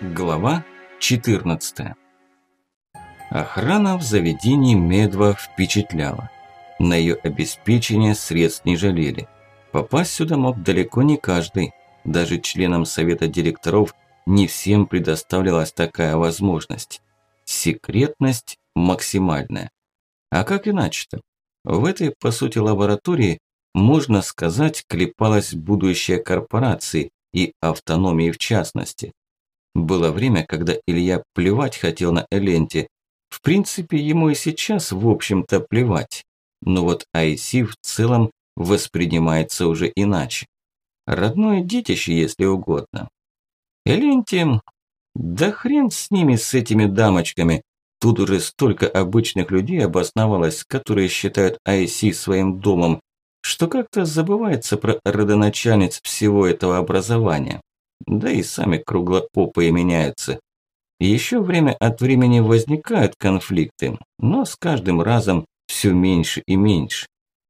Глава 14. Охрана в заведении Медва впечатляла. На ее обеспечение средств не жалели. Попасть сюда мог далеко не каждый. Даже членам совета директоров не всем предоставлялась такая возможность. Секретность максимальная. А как иначе-то? В этой, по сути, лаборатории, можно сказать, клепалось будущее корпорации и автономии в частности. Было время, когда Илья плевать хотел на Эленти. В принципе, ему и сейчас, в общем-то, плевать. Но вот IC в целом воспринимается уже иначе. Родное детище, если угодно. Эленти... Да хрен с ними, с этими дамочками. Тут уже столько обычных людей обосновалось, которые считают IC своим домом, что как-то забывается про родоначальниц всего этого образования. Да и сами круглопопые меняются. Еще время от времени возникают конфликты, но с каждым разом все меньше и меньше.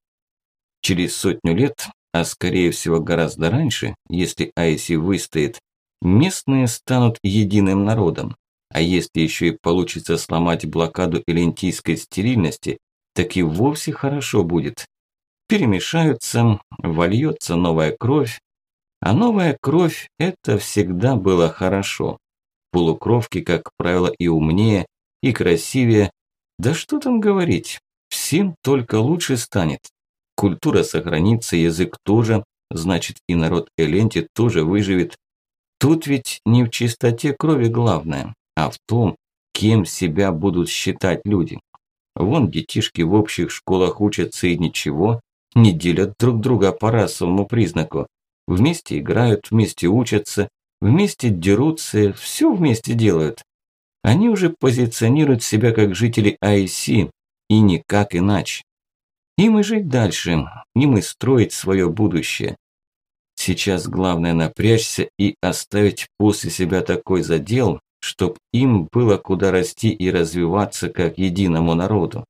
Через 100 лет, а скорее всего гораздо раньше, если IC выстоит, местные станут единым народом. А если еще и получится сломать блокаду элентийской стерильности, так и вовсе хорошо будет. Перемешаются, вольется новая кровь. А новая кровь – это всегда было хорошо. Полукровки, как правило, и умнее, и красивее. Да что там говорить, всем только лучше станет. Культура сохранится, язык тоже, значит и народ Эленти тоже выживет. Тут ведь не в чистоте крови главное, а в том, кем себя будут считать люди. Вон детишки в общих школах учатся и ничего, не делят друг друга по расовому признаку. Вместе играют, вместе учатся, вместе дерутся, все вместе делают. Они уже позиционируют себя как жители IC, и никак иначе. Им и жить дальше, им и строить свое будущее. Сейчас главное напрячься и оставить после себя такой задел, чтоб им было куда расти и развиваться как единому народу.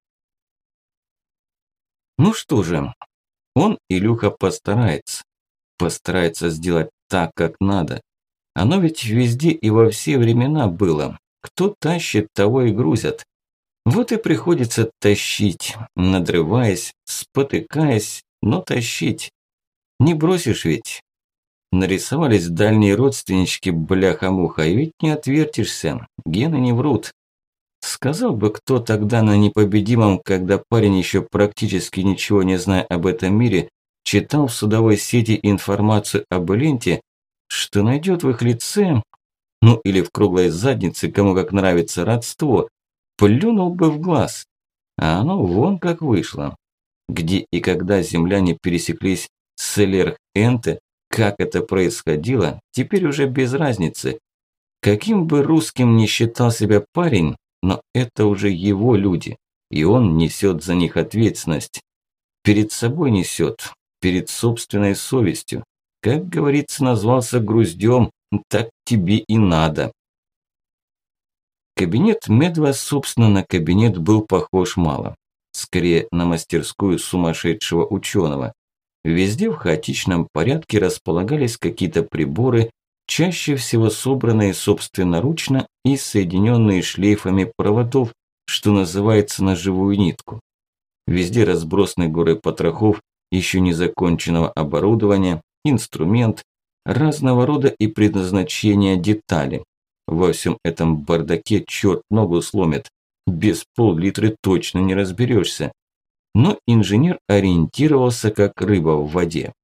Ну что же, он, Илюха, постарается. Постарается сделать так, как надо. Оно ведь везде и во все времена было. Кто тащит, того и грузят. Вот и приходится тащить, надрываясь, спотыкаясь, но тащить. Не бросишь ведь. Нарисовались дальние родственнички, бляха-муха, и ведь не отвертишься, гены не врут. Сказал бы кто тогда на непобедимом, когда парень еще практически ничего не зная об этом мире, читал в судовой сети информацию об Эленте, что найдет в их лице, ну или в круглой заднице, кому как нравится, родство, плюнул бы в глаз. А оно вон как вышло. Где и когда земляне пересеклись с Элерх-Энте, как это происходило, теперь уже без разницы. Каким бы русским ни считал себя парень, но это уже его люди, и он несет за них ответственность. Перед собой несет, перед собственной совестью. Как говорится, назвался груздем, так тебе и надо. Кабинет Медва, собственно, на кабинет был похож мало. Скорее на мастерскую сумасшедшего ученого. Везде в хаотичном порядке располагались какие-то приборы, чаще всего собранные собственноручно и соединенные шлейфами проводов, что называется, на живую нитку. Везде разбросаны горы потрохов, еще не законченного оборудования, инструмент, разного рода и предназначения детали. Во всем этом бардаке черт ногу сломит, без пол-литра точно не разберешься. Но инженер ориентировался как рыба в воде.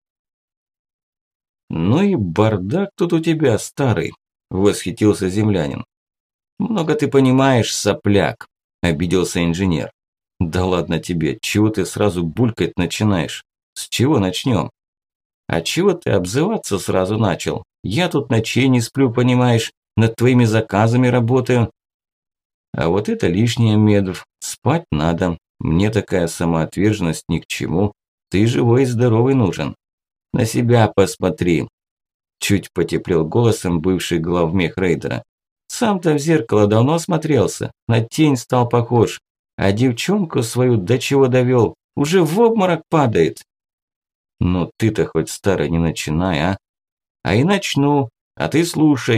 «Ну и бардак тут у тебя, старый», – восхитился землянин. «Много ты понимаешь, сопляк», – обиделся инженер. «Да ладно тебе, чего ты сразу булькать начинаешь? С чего начнем?» «А чего ты обзываться сразу начал? Я тут ночей не сплю, понимаешь, над твоими заказами работаю». «А вот это лишнее, Медв, спать надо. Мне такая самоотверженность ни к чему. Ты живой и здоровый нужен. На себя посмотри». Чуть потеплел голосом бывший главмех рейдера. «Сам-то в зеркало давно смотрелся, на тень стал похож. А девчонку свою до чего довел, уже в обморок падает». «Ну ты-то хоть, старый, не начинай, а?» «А и начну, а ты слушай.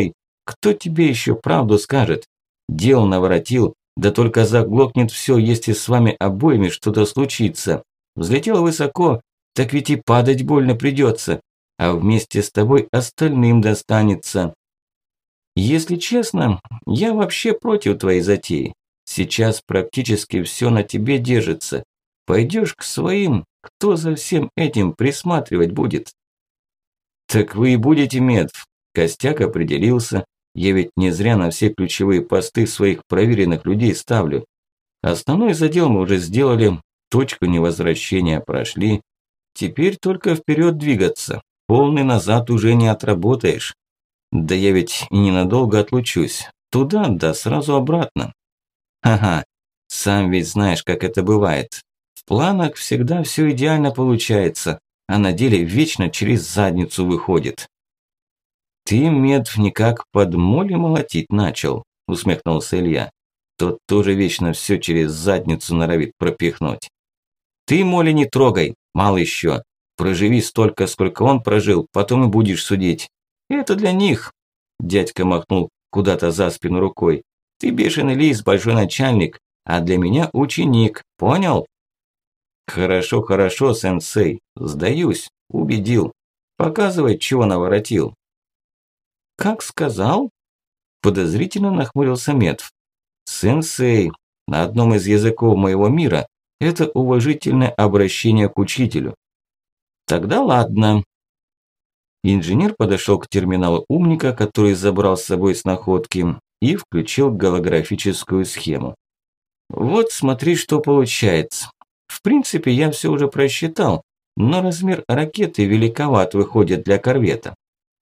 Кто тебе еще правду скажет? Дел наворотил, да только заглохнет все, если с вами обоими что-то случится. Взлетел высоко, так ведь и падать больно придется, а вместе с тобой остальным достанется. Если честно, я вообще против твоей затеи. Сейчас практически все на тебе держится. Пойдешь к своим, кто за всем этим присматривать будет? Так вы и будете, Медв. Костяк определился. Я ведь не зря на все ключевые посты своих проверенных людей ставлю. Основной задел мы уже сделали, точку невозвращения прошли. Теперь только вперед двигаться. Полный назад уже не отработаешь. Да я ведь и ненадолго отлучусь. Туда, да сразу обратно. Ага, сам ведь знаешь, как это бывает. В планах всегда все идеально получается, а на деле вечно через задницу выходит. Ты, Медв, никак под моли молотить начал, усмехнулся Илья. Тот тоже вечно все через задницу норовит пропихнуть. Ты моли не трогай, мало еще. Проживи столько, сколько он прожил, потом и будешь судить. Это для них. Дядька махнул куда-то за спину рукой. Ты бешеный лис, большой начальник, а для меня ученик, понял? Хорошо, хорошо, сенсей, сдаюсь, убедил. Показывай, чего наворотил. Как сказал? Подозрительно нахмурился Медв. Сенсей, на одном из языков моего мира, это уважительное обращение к учителю. Тогда ладно. Инженер подошел к терминалу умника, который забрал с собой с находки, и включил голографическую схему. Вот смотри, что получается. В принципе, я все уже просчитал, но размер ракеты великоват выходит для корвета.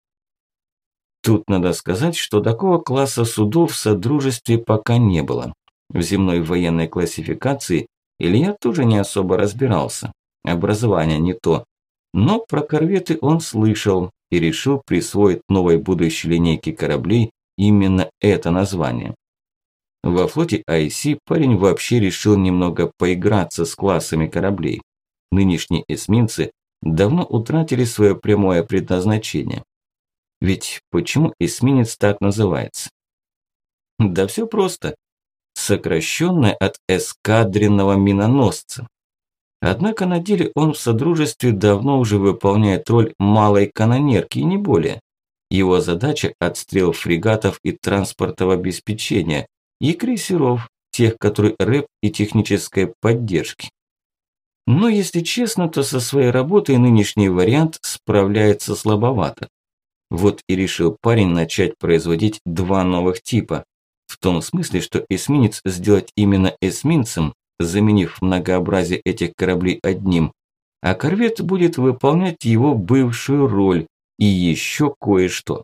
Тут надо сказать, что такого класса судов в Содружестве пока не было. В земной военной классификации Илья тоже не особо разбирался. Образование не то. Но про корветы он слышал и решил присвоить новой будущей линейке кораблей именно это название. Во флоте IC парень вообще решил немного поиграться с классами кораблей. Нынешние эсминцы давно утратили свое прямое предназначение. Ведь почему эсминец так называется? Да все просто. Сокращенное от эскадренного миноносца. Однако на деле он в Содружестве давно уже выполняет роль малой канонерки и не более. Его задача – отстрел фрегатов и транспортного обеспечения, и крейсеров, тех, которые рэп и технической поддержки. Но если честно, то со своей работой нынешний вариант справляется слабовато. Вот и решил парень начать производить два новых типа. В том смысле, что эсминец сделать именно эсминцем, заменив многообразие этих кораблей одним, а корвет будет выполнять его бывшую роль и еще кое-что.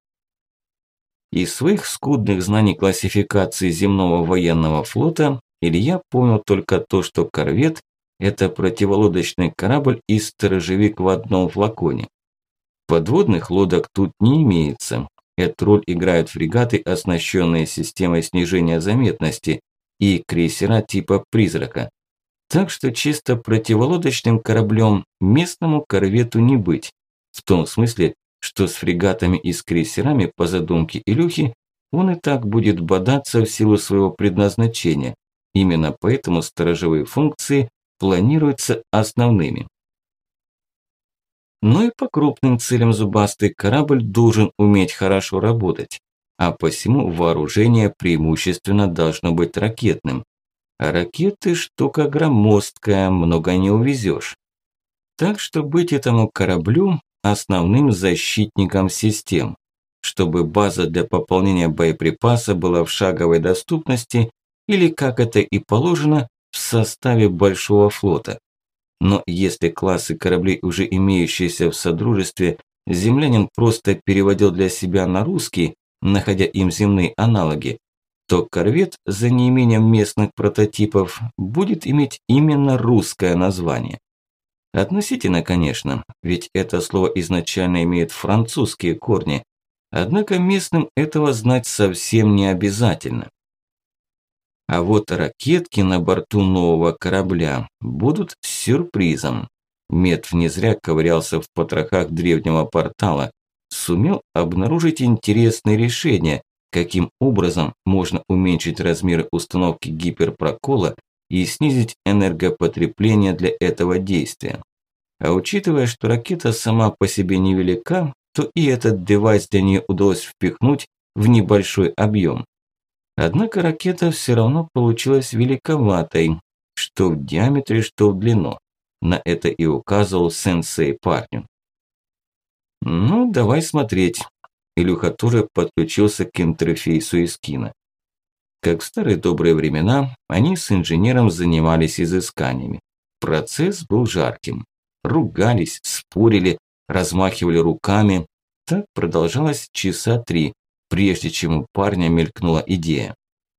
Из своих скудных знаний классификации земного военного флота Илья понял только то, что корвет – это противолодочный корабль и сторожевик в одном флаконе. Подводных лодок тут не имеется. Эту роль играют фрегаты, оснащенные системой снижения заметности, и крейсера типа «Призрака». Так что чисто противолодочным кораблем местному корвету не быть. В том смысле, что с фрегатами и с крейсерами по задумке Илюхи он и так будет бодаться в силу своего предназначения. Именно поэтому сторожевые функции планируются основными. Но и по крупным целям зубастый корабль должен уметь хорошо работать, а посему вооружение преимущественно должно быть ракетным. А ракеты штука громоздкая, много не увезешь. Так что быть этому кораблю основным защитником систем, чтобы база для пополнения боеприпаса была в шаговой доступности или, как это и положено, в составе большого флота. Но если классы кораблей, уже имеющиеся в Содружестве, землянин просто переводил для себя на русский, находя им земные аналоги, то корвет за неимением местных прототипов будет иметь именно русское название. Относительно, конечно, ведь это слово изначально имеет французские корни, однако местным этого знать совсем не обязательно. А вот ракетки на борту нового корабля будут сюрпризом. Медв не зря ковырялся в потрохах древнего портала. сумел обнаружить интересное решение, каким образом можно уменьшить размеры установки гиперпрокола и снизить энергопотребление для этого действия. А учитывая, что ракета сама по себе невелика, то и этот девайс для нее удалось впихнуть в небольшой объем. Однако ракета все равно получилась великоватой, что в диаметре, что в длину. На это и указывал сенсей парню. Ну, давай смотреть. Илюха тоже подключился к интерфейсу Искина. Как в старые добрые времена, они с инженером занимались изысканиями. Процесс был жарким. Ругались, спорили, размахивали руками. Так продолжалось часа 3, прежде чем у парня мелькнула идея.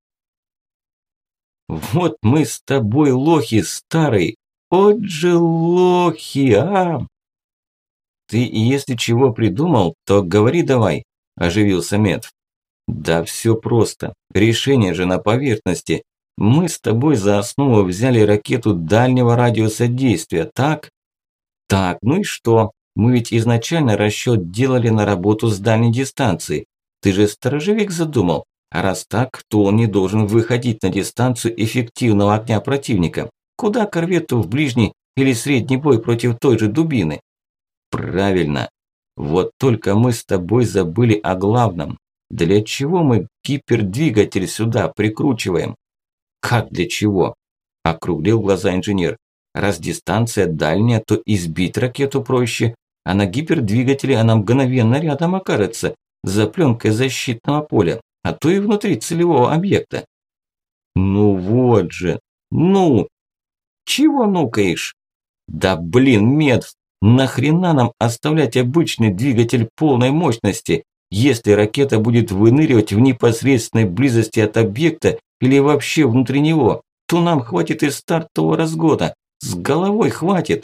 «Вот мы с тобой лохи старые! Вот же лохи, а!» «Ты если чего придумал, то говори давай», – оживился Медв. «Да все просто. Решение же на поверхности. Мы с тобой за основу взяли ракету дальнего радиуса действия, так?» «Так, ну и что? Мы ведь изначально расчет делали на работу с дальней дистанции. Ты же сторожевик задумал. А раз так, то он не должен выходить на дистанцию эффективного огня противника. Куда корвету в ближний или средний бой против той же дубины?» «Правильно. Вот только мы с тобой забыли о главном. Для чего мы гипердвигатель сюда прикручиваем?» «Как для чего?» – округлил глаза инженер. «Раз дистанция дальняя, то избить ракету проще, а на гипердвигателе она мгновенно рядом окажется, за пленкой защитного поля, а то и внутри целевого объекта». «Ну вот же! Ну! Чего нукаешь?» «Да блин, Медв! Нахрена нам оставлять обычный двигатель полной мощности, если ракета будет выныривать в непосредственной близости от объекта или вообще внутри него, то нам хватит и стартового разгона. С головой хватит».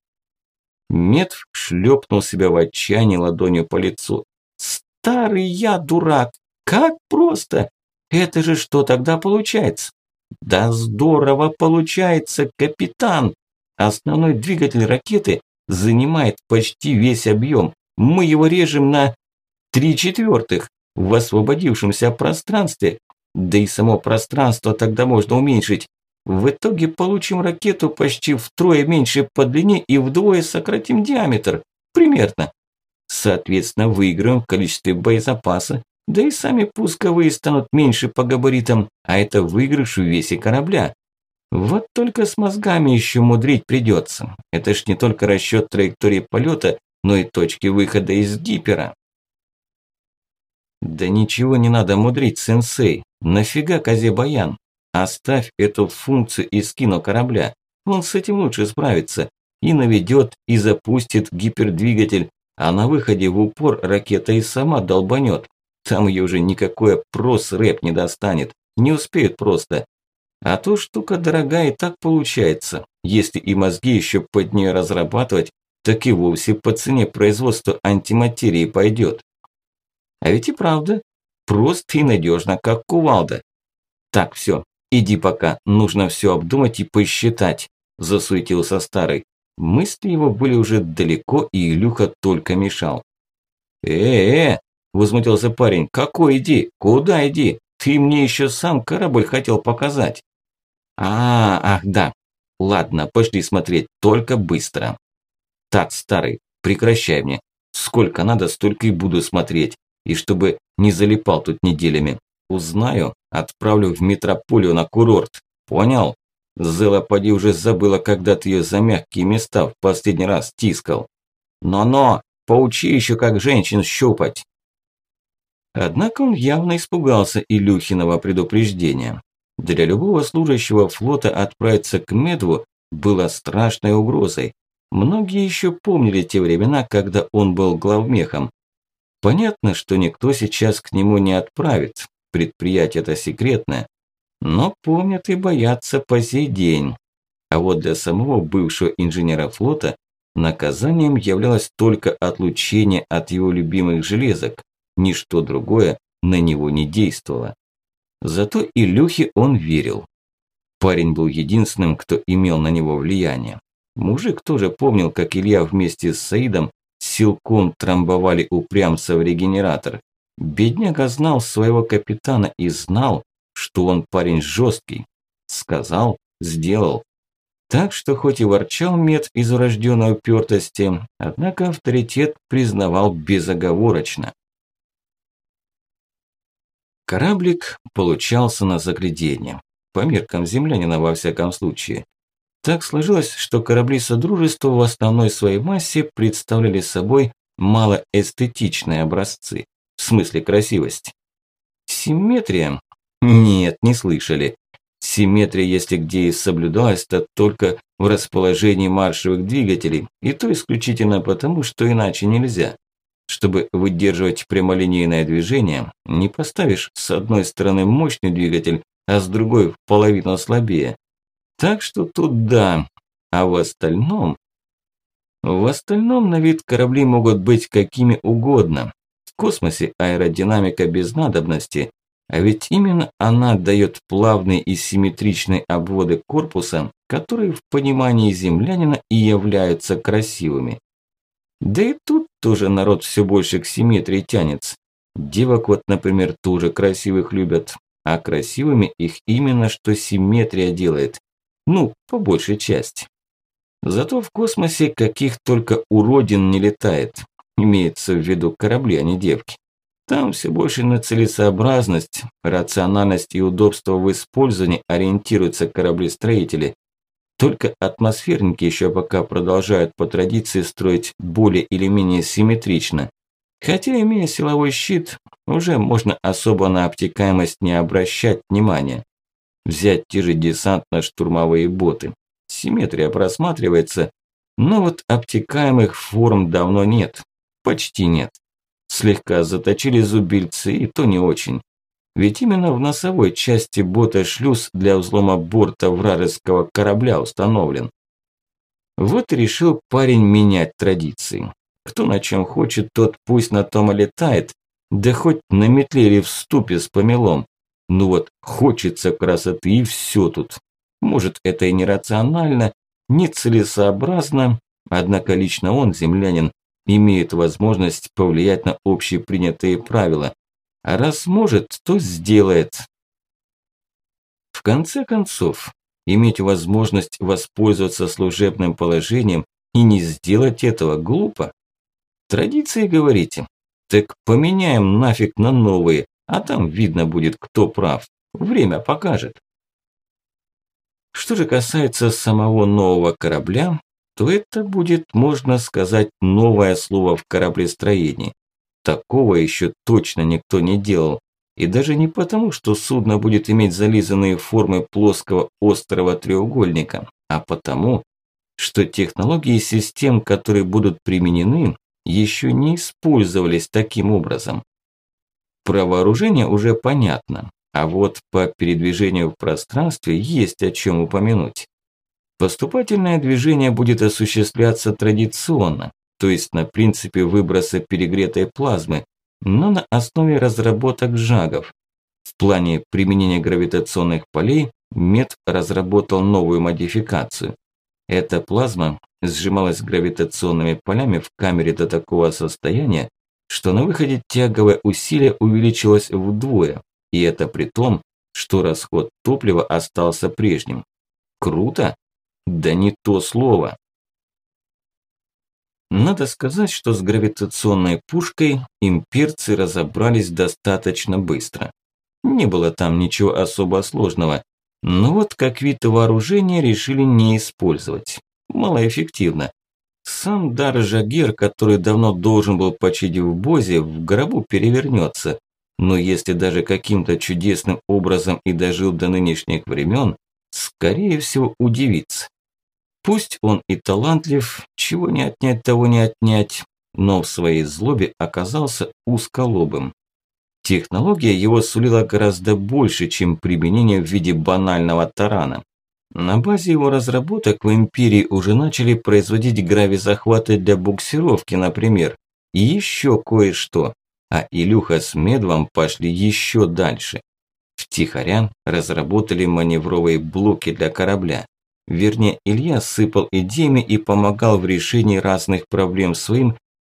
Медв шлепнул себя в отчаянии ладонью по лицу. «Старый я дурак! Как просто! Это же что тогда получается?» «Да здорово получается, капитан! Основной двигатель ракеты занимает почти весь объем. Мы его режем на 3/4 в освободившемся пространстве. Да и само пространство тогда можно уменьшить. В итоге получим ракету почти втрое меньше по длине и вдвое сократим диаметр. Примерно. Соответственно, выиграем в количестве боезапаса. Да и сами пусковые станут меньше по габаритам, а это выигрыш в весе корабля. Вот только с мозгами еще мудрить придется. Это ж не только расчет траектории полета, но и точки выхода из гипера. «Да ничего не надо мудрить, сенсей. Нафига Козе-Баян? Оставь эту функцию Искину корабля. Он с этим лучше справится. И наведет, и запустит гипердвигатель, а на выходе в упор ракета и сама долбанет. Там ее уже никакой прос-рэп не достанет. Не успеют просто. А то штука дорогая и так получается. Если и мозги еще под нее разрабатывать, так и вовсе по цене производства антиматерии пойдет. А ведь и правда, просто и надежно, как кувалда. Так, все, иди пока, нужно все обдумать и посчитать, засуетился старый. Мысли его были уже далеко, и Илюха только мешал. Возмутился парень, какой иди, куда иди? Ты мне еще сам корабль хотел показать. Ах да. Ладно, пошли смотреть, только быстро. Так, старый, прекращай мне. Сколько надо, столько и буду смотреть. И чтобы не залипал тут неделями. Узнаю, отправлю в метрополию на курорт. Понял? Зела поди уже забыла, когда ты ее за мягкие места в последний раз тискал. Но-но, поучи еще как женщин щупать. Однако он явно испугался Илюхиного предупреждения. Для любого служащего флота отправиться к Медву было страшной угрозой. Многие еще помнили те времена, когда он был главмехом. Понятно, что никто сейчас к нему не отправит, предприятие-то секретное, но помнят и боятся по сей день. А вот для самого бывшего инженера флота наказанием являлось только отлучение от его любимых железок, ничто другое на него не действовало. Зато Илюхе он верил. Парень был единственным, кто имел на него влияние. Мужик тоже помнил, как Илья вместе с Саидом с силком трамбовали упрямца в регенератор. Бедняга знал своего капитана и знал, что он парень жесткий. Сказал, сделал. Так что хоть и ворчал мед из урожденной упертости, однако авторитет признавал безоговорочно. Кораблик получался на загляденье, по меркам землянина во всяком случае. Так сложилось, что корабли Содружества в основной своей массе представляли собой малоэстетичные образцы, в смысле красивости. Симметрия? Нет, не слышали. Симметрия, если где и соблюдалась, то только в расположении маршевых двигателей, и то исключительно потому, что иначе нельзя. Чтобы выдерживать прямолинейное движение, не поставишь с одной стороны мощный двигатель, а с другой в половину слабее. Так что тут да, а в остальном... В остальном на вид корабли могут быть какими угодно. В космосе аэродинамика без надобности, а ведь именно она дает плавные и симметричные обводы корпуса, которые в понимании землянина и являются красивыми. Да и тут тоже народ все больше к симметрии тянется. Девок вот, например, тоже красивых любят, а красивыми их именно что симметрия делает. Ну, по большей части. Зато в космосе каких только уродин не летает. Имеется в виду корабли, а не девки. Там все больше на целесообразность, рациональность и удобство в использовании ориентируются корабли-строители. Только атмосферники еще пока продолжают по традиции строить более или менее симметрично. Хотя, имея силовой щит, уже можно особо на обтекаемость не обращать внимания. Взять те же десантно-штурмовые боты. Симметрия просматривается, но вот обтекаемых форм давно нет. Почти нет. Слегка заточили зубильцы, и то не очень. Ведь именно в носовой части бота шлюз для взлома борта вражеского корабля установлен. Вот и решил парень менять традиции. Кто на чем хочет, тот пусть на том и летает, да хоть на метле или в ступе с помелом. Ну вот, хочется красоты и все тут. Может, это и нерационально, нецелесообразно, однако лично он, землянин, имеет возможность повлиять на общепринятые правила. А раз может, то сделает. В конце концов, иметь возможность воспользоваться служебным положением и не сделать этого глупо. Традиции говорите, так поменяем нафиг на новые, а там видно будет, кто прав. Время покажет. Что же касается самого нового корабля, то это будет, можно сказать, новое слово в кораблестроении. Такого еще точно никто не делал. И даже не потому, что судно будет иметь зализанные формы плоского острого треугольника, а потому, что технологии систем, которые будут применены, еще не использовались таким образом. Про вооружение уже понятно, а вот по передвижению в пространстве есть о чем упомянуть. Поступательное движение будет осуществляться традиционно, то есть на принципе выброса перегретой плазмы, но на основе разработок жагов. В плане применения гравитационных полей МЕД разработал новую модификацию. Эта плазма сжималась гравитационными полями в камере до такого состояния, что на выходе тяговое усилие увеличилось вдвое, и это при том, что расход топлива остался прежним. Круто? Да не то слово. Надо сказать, что с гравитационной пушкой имперцы разобрались достаточно быстро. Не было там ничего особо сложного, но вот как вид вооружения решили не использовать. Малоэффективно. Сам дар Жагер, который давно должен был почить в Бозе, в гробу перевернется. Но если даже каким-то чудесным образом и дожил до нынешних времен, скорее всего удивится. Пусть он и талантлив, чего не отнять, того не отнять, но в своей злобе оказался узколобым. Технология его сулила гораздо больше, чем применение в виде банального тарана. На базе его разработок в Империи уже начали производить гравизахваты для буксировки, например, и еще кое-что, а Илюха с Медвом пошли еще дальше. Втихаря разработали маневровые блоки для корабля. Вернее, Илья сыпал идеями и помогал в решении разных проблем своим,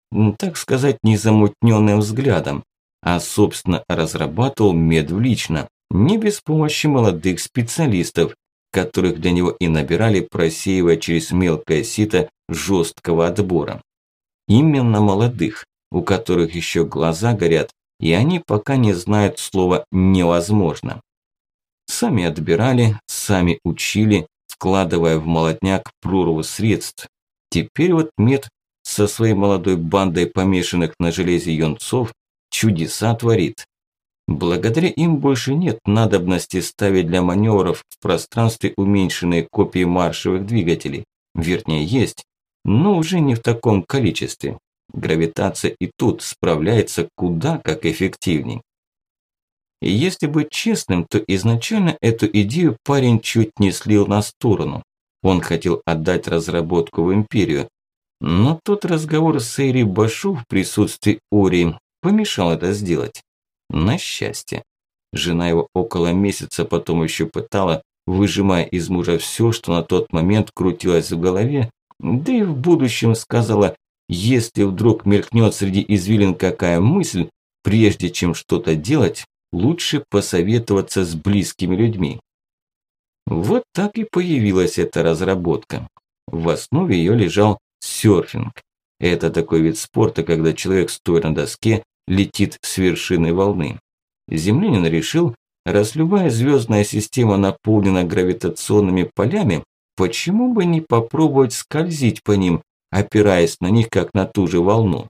так сказать, незамутненным взглядом, а, собственно, разрабатывал Медв лично, не без помощи молодых специалистов, которых для него и набирали, просеивая через мелкое сито жесткого отбора. Именно молодых, у которых еще глаза горят, и они пока не знают слова «невозможно». Сами отбирали, сами учили, вкладывая в молодняк прорву средств. Теперь вот Мед со своей молодой бандой помешанных на железе юнцов чудеса творит. Благодаря им больше нет надобности ставить для маневров в пространстве уменьшенные копии маршевых двигателей. Вернее, есть, но уже не в таком количестве. Гравитация и тут справляется куда как эффективней. И если быть честным, то изначально эту идею парень чуть не слил на сторону. Он хотел отдать разработку в Империю. Но тот разговор с Эйри Башу в присутствии Ори помешал это сделать. На счастье. Жена его около месяца потом еще пытала, выжимая из мужа все, что на тот момент крутилось в голове, да и в будущем сказала, если вдруг мелькнет среди извилин какая мысль, прежде чем что-то делать, лучше посоветоваться с близкими людьми. Вот так и появилась эта разработка. В основе ее лежал серфинг. Это такой вид спорта, когда человек, стоя на доске, летит с вершины волны. Землянин решил, раз любая звездная система наполнена гравитационными полями, почему бы не попробовать скользить по ним, опираясь на них как на ту же волну.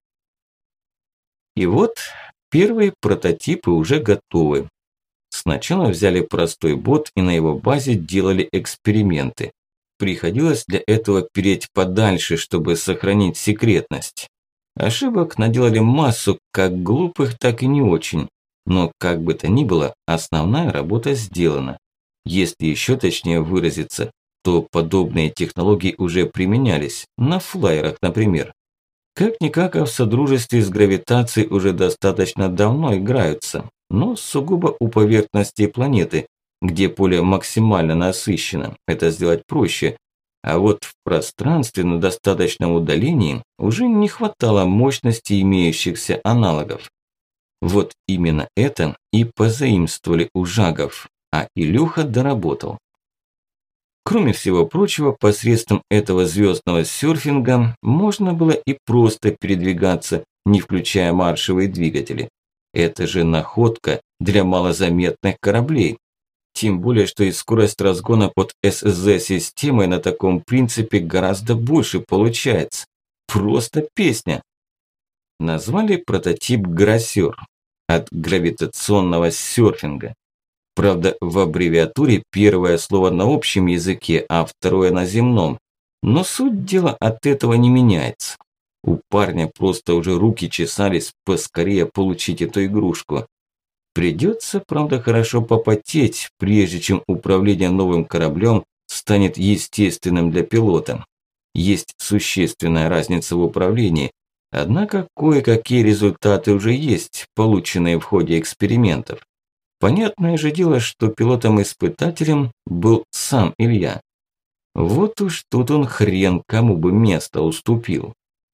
И вот первые прототипы уже готовы. Сначала взяли простой бот и на его базе делали эксперименты. Приходилось для этого переть подальше, чтобы сохранить секретность. Ошибок наделали массу, как глупых, так и не очень. Но как бы то ни было, основная работа сделана. Если еще точнее выразиться, то подобные технологии уже применялись, на флайерах, например. Как-никак, а в содружестве с гравитацией уже достаточно давно играются, но сугубо у поверхности планеты, где поле максимально насыщено, это сделать проще. А вот в пространстве на достаточном удалении уже не хватало мощности имеющихся аналогов. Вот именно это и позаимствовали у жагов, а Илюха доработал. Кроме всего прочего, посредством этого звездного серфинга можно было и просто передвигаться, не включая маршевые двигатели. Это же находка для малозаметных кораблей. Тем более, что и скорость разгона под СЗ-системой на таком принципе гораздо больше получается. Просто песня. Назвали прототип «Грассер» от гравитационного серфинга. Правда, в аббревиатуре первое слово на общем языке, а второе на земном. Но суть дела от этого не меняется. У парня просто уже руки чесались поскорее получить эту игрушку. Придется, правда, хорошо попотеть, прежде чем управление новым кораблем станет естественным для пилота. Есть существенная разница в управлении, однако кое-какие результаты уже есть, полученные в ходе экспериментов. Понятное же дело, что пилотом-испытателем был сам Илья. Вот уж тут он хрен кому бы место уступил.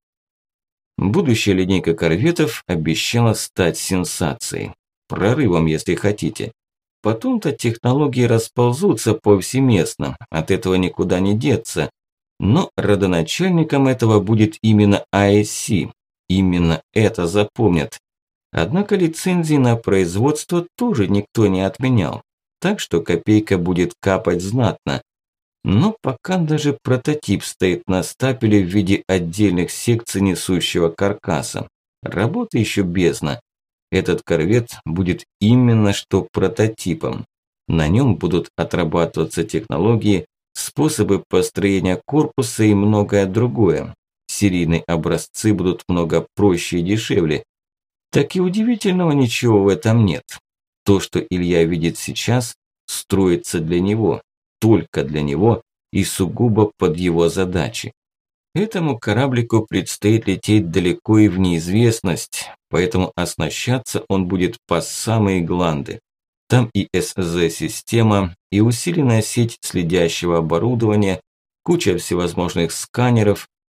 Будущая линейка корветов обещала стать сенсацией. Прорывом, если хотите. Потом-то технологии расползутся повсеместно, от этого никуда не деться. Но родоначальником этого будет именно АСС. Именно это запомнят. Однако лицензии на производство тоже никто не отменял. Так что копейка будет капать знатно. Но пока даже прототип стоит на стапеле в виде отдельных секций несущего каркаса. Работы еще бездна. Этот корвет будет именно что прототипом. На нем будут отрабатываться технологии, способы построения корпуса и многое другое. Серийные образцы будут много проще и дешевле. Так и удивительного ничего в этом нет. То, что Илья видит сейчас, строится для него, только для него и сугубо под его задачи. Этому кораблику предстоит лететь далеко и в неизвестность, поэтому оснащаться он будет по самые гланды. Там и СЗ-система, и усиленная сеть следящего оборудования, куча всевозможных сканеров,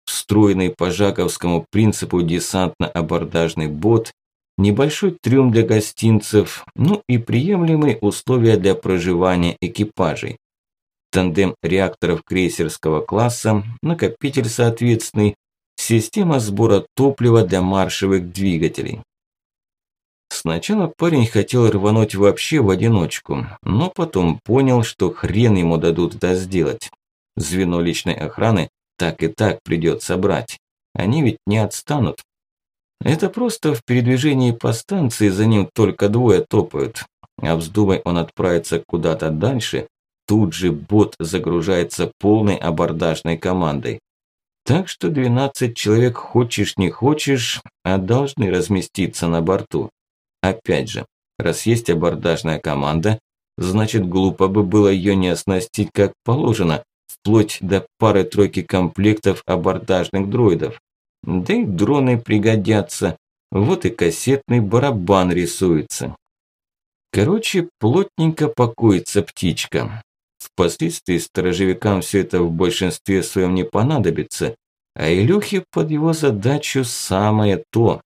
встроенный по жаковскому принципу десантно-абордажный бот, небольшой трюм для гостинцев, ну и приемлемые условия для проживания экипажей. Тандем реакторов крейсерского класса, накопитель соответственный, система сбора топлива для маршевых двигателей. Сначала парень хотел рвануть вообще в одиночку, но потом понял, что хрен ему дадут это сделать. Звено личной охраны так и так придется брать. Они ведь не отстанут. Это просто в передвижении по станции за ним только двое топают. А вздумай он отправиться куда-то дальше, тут же бот загружается полной абордажной командой. Так что 12 человек, хочешь не хочешь, а должны разместиться на борту. Опять же, раз есть абордажная команда, значит глупо бы было ее не оснастить как положено, вплоть до пары-тройки комплектов абордажных дроидов. Да и дроны пригодятся, вот и кассетный барабан рисуется. Короче, плотненько покоится птичка. Впоследствии сторожевикам все это в большинстве своем не понадобится, а Илюхе под его задачу самое то.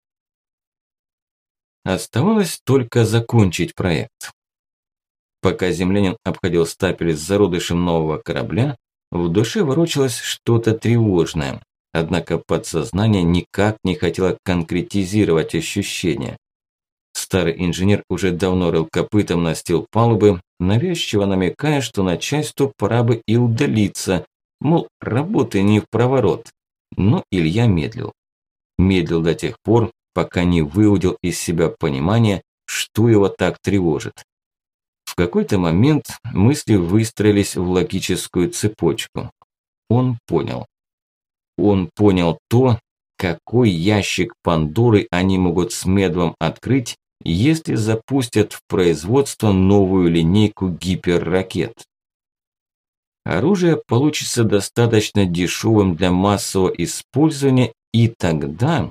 Оставалось только закончить проект. Пока землянин обходил стапель с зародышем нового корабля, в душе ворочалось что-то тревожное, однако подсознание никак не хотело конкретизировать ощущения. Старый инженер уже давно рыл копытом настил палубы, навязчиво намекая, что начальству пора бы и удалиться, мол, работы не в проворот. Но Илья медлил. Медлил до тех пор, пока не выудил из себя понимание, что его так тревожит. В какой-то момент мысли выстроились в логическую цепочку. Он понял. Он понял то, какой ящик Пандоры они могут с Медвом открыть, если запустят в производство новую линейку гиперракет. Оружие получится достаточно дешевым для массового использования, и тогда...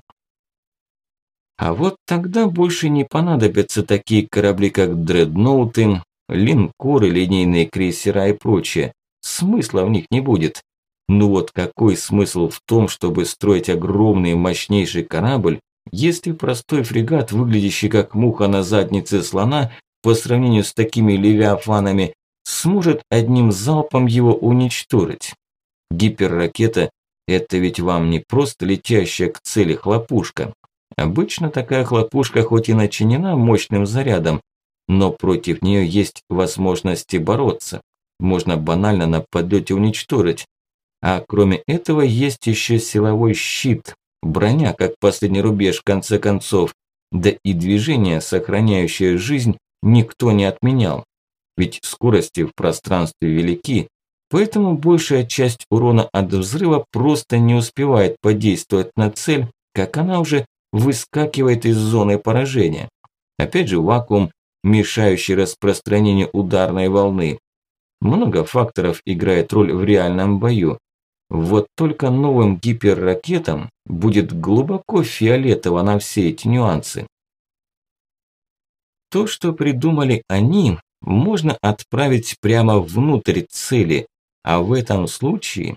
А вот тогда больше не понадобятся такие корабли, как дредноуты, линкоры, линейные крейсера и прочее. Смысла в них не будет. Ну вот какой смысл в том, чтобы строить огромный мощнейший корабль, если простой фрегат, выглядящий как муха на заднице слона, по сравнению с такими левиафанами, сможет одним залпом его уничтожить? Гиперракета – это ведь вам не просто летящая к цели хлопушка. Обычно такая хлопушка хоть и начинена мощным зарядом, но против нее есть возможности бороться. Можно банально на подлете уничтожить. А кроме этого есть еще силовой щит, броня как последний рубеж в конце концов, да и движение, сохраняющее жизнь, никто не отменял. Ведь скорости в пространстве велики, поэтому большая часть урона от взрыва просто не успевает подействовать на цель, как она уже выскакивает из зоны поражения. Опять же вакуум, мешающий распространению ударной волны. Много факторов играет роль в реальном бою. Вот только новым гиперракетам будет глубоко фиолетово на все эти нюансы. То, что придумали они, можно отправить прямо внутрь цели, а в этом случае...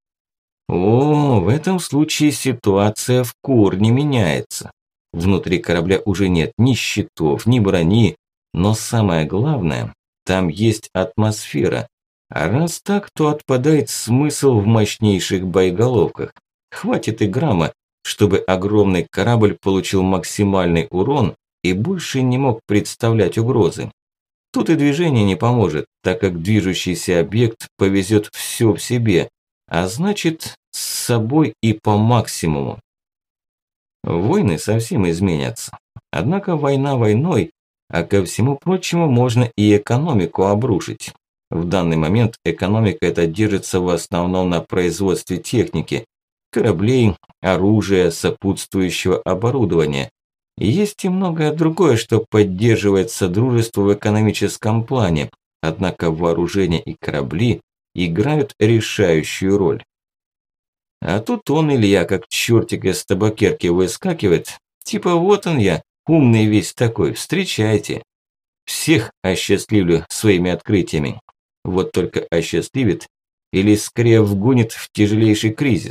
в этом случае ситуация в корне меняется. Внутри корабля уже нет ни щитов, ни брони, но самое главное, там есть атмосфера. А раз так, то отпадает смысл в мощнейших боеголовках. Хватит и грамма, чтобы огромный корабль получил максимальный урон и больше не мог представлять угрозы. Тут и движение не поможет, так как движущийся объект повезет все в себе, а значит, с собой и по максимуму. Войны совсем изменятся. Однако война войной, а ко всему прочему можно и экономику обрушить. В данный момент экономика эта держится в основном на производстве техники, кораблей, оружия, сопутствующего оборудования. И есть и многое другое, что поддерживает содружество в экономическом плане, однако вооружение и корабли играют решающую роль. А тут он, Илья, как чертик из табакерки выскакивает, типа вот он я, умный весь такой, встречайте. Всех осчастливлю своими открытиями. Вот только осчастливит или скорее вгонит в тяжелейший кризис.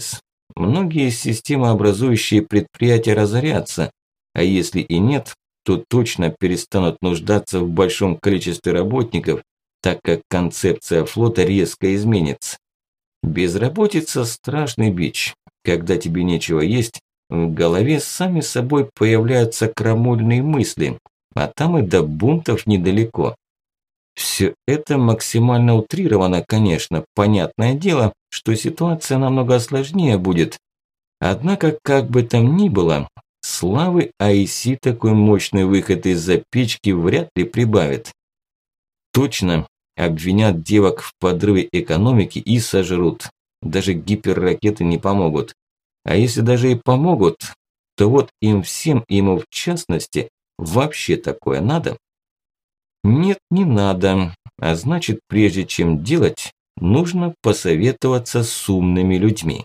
Многие системообразующие предприятия разорятся, а если и нет, то точно перестанут нуждаться в большом количестве работников, так как концепция флота резко изменится. Безработица – страшный бич. Когда тебе нечего есть, в голове сами собой появляются крамольные мысли, а там и до бунтов недалеко. Все это максимально утрировано, конечно, понятное дело, что ситуация намного сложнее будет. Однако, как бы там ни было, славы IC такой мощный выход из-за печки вряд ли прибавит. Точно обвинят девок в подрыве экономики и сожрут. Даже гиперракеты не помогут. А если даже и помогут, то вот им всем, ему в частности, вообще такое надо? Нет, не надо. А значит, прежде чем делать, нужно посоветоваться с умными людьми.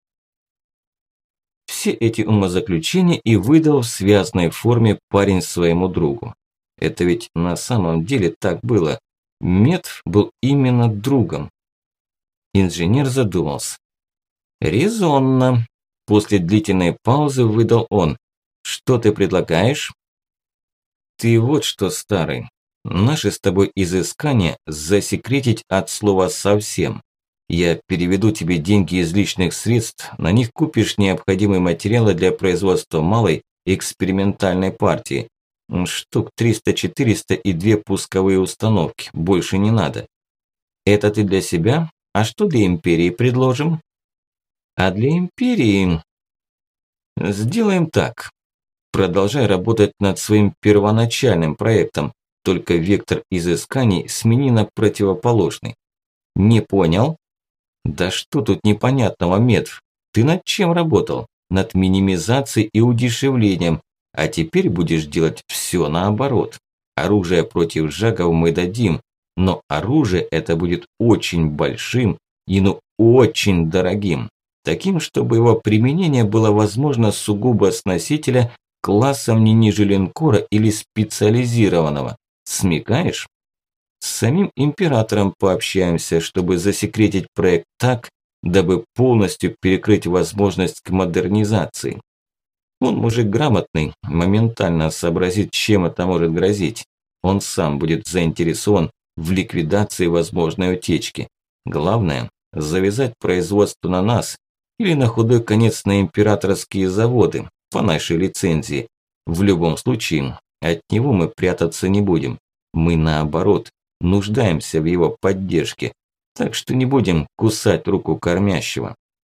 Все эти умозаключения и выдал в связной форме парень своему другу. Это ведь на самом деле так было. Мед был именно другом. Инженер задумался. Резонно. После длительной паузы выдал он. Что ты предлагаешь? Ты вот что, старый. Наши с тобой изыскания засекретить от слова совсем. Я переведу тебе деньги из личных средств, на них купишь необходимые материалы для производства малой экспериментальной партии. Штук 300-400 и 2 пусковые установки, больше не надо. Это ты для себя? А что для империи предложим? А для империи... Сделаем так. Продолжай работать над своим первоначальным проектом, только вектор изысканий смени на противоположный. Не понял? Да что тут непонятного, Медв? Ты над чем работал? Над минимизацией и удешевлением. А теперь будешь делать все наоборот. Оружие против жагов мы дадим, но оружие это будет очень большим и ну очень дорогим. Таким, чтобы его применение было возможно сугубо с носителя классом не ниже линкора или специализированного. Смекаешь? С самим императором пообщаемся, чтобы засекретить проект так, дабы полностью перекрыть возможность к модернизации. Он мужик грамотный, моментально сообразит, чем это может грозить. Он сам будет заинтересован в ликвидации возможной утечки. Главное – завязать производство на нас или на худой конец на императорские заводы по нашей лицензии. В любом случае, от него мы прятаться не будем. Мы наоборот, нуждаемся в его поддержке. Так что не будем кусать руку кормящего.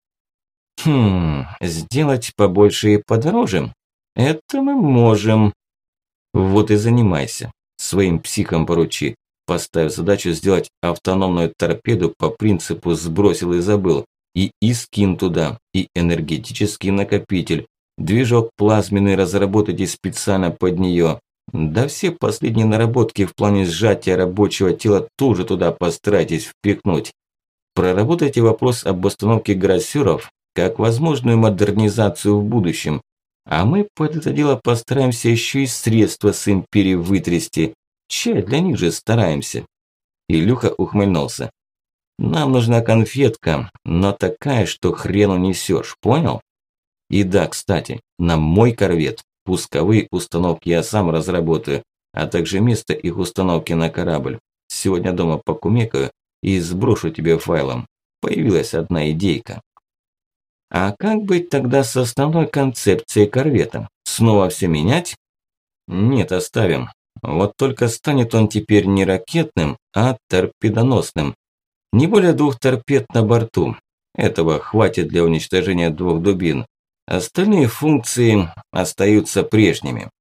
Сделать побольше и подороже? Это мы можем. Вот и занимайся. Своим психом поручи. Поставь задачу сделать автономную торпеду по принципу «сбросил и забыл». И скин туда, и энергетический накопитель. Движок плазменный разработайте специально под нее. Да все последние наработки в плане сжатия рабочего тела тоже туда постарайтесь впихнуть. Проработайте вопрос об установке грассеров как возможную модернизацию в будущем. А мы под это дело постараемся еще и средства с империи вытрясти. Чай для них же стараемся. Илюха ухмыльнулся. Нам нужна конфетка, но такая, что хрен унесешь, понял? И да, кстати, на мой корвет пусковые установки я сам разработаю, а также место их установки на корабль. Сегодня дома покумекаю и сброшу тебе файлом. Появилась одна идейка. А как быть тогда с основной концепцией корвета? Снова все менять? Нет, оставим. Вот только станет он теперь не ракетным, а торпедоносным. Не более 2 торпед на борту. Этого хватит для уничтожения 2 дубин. Остальные функции остаются прежними.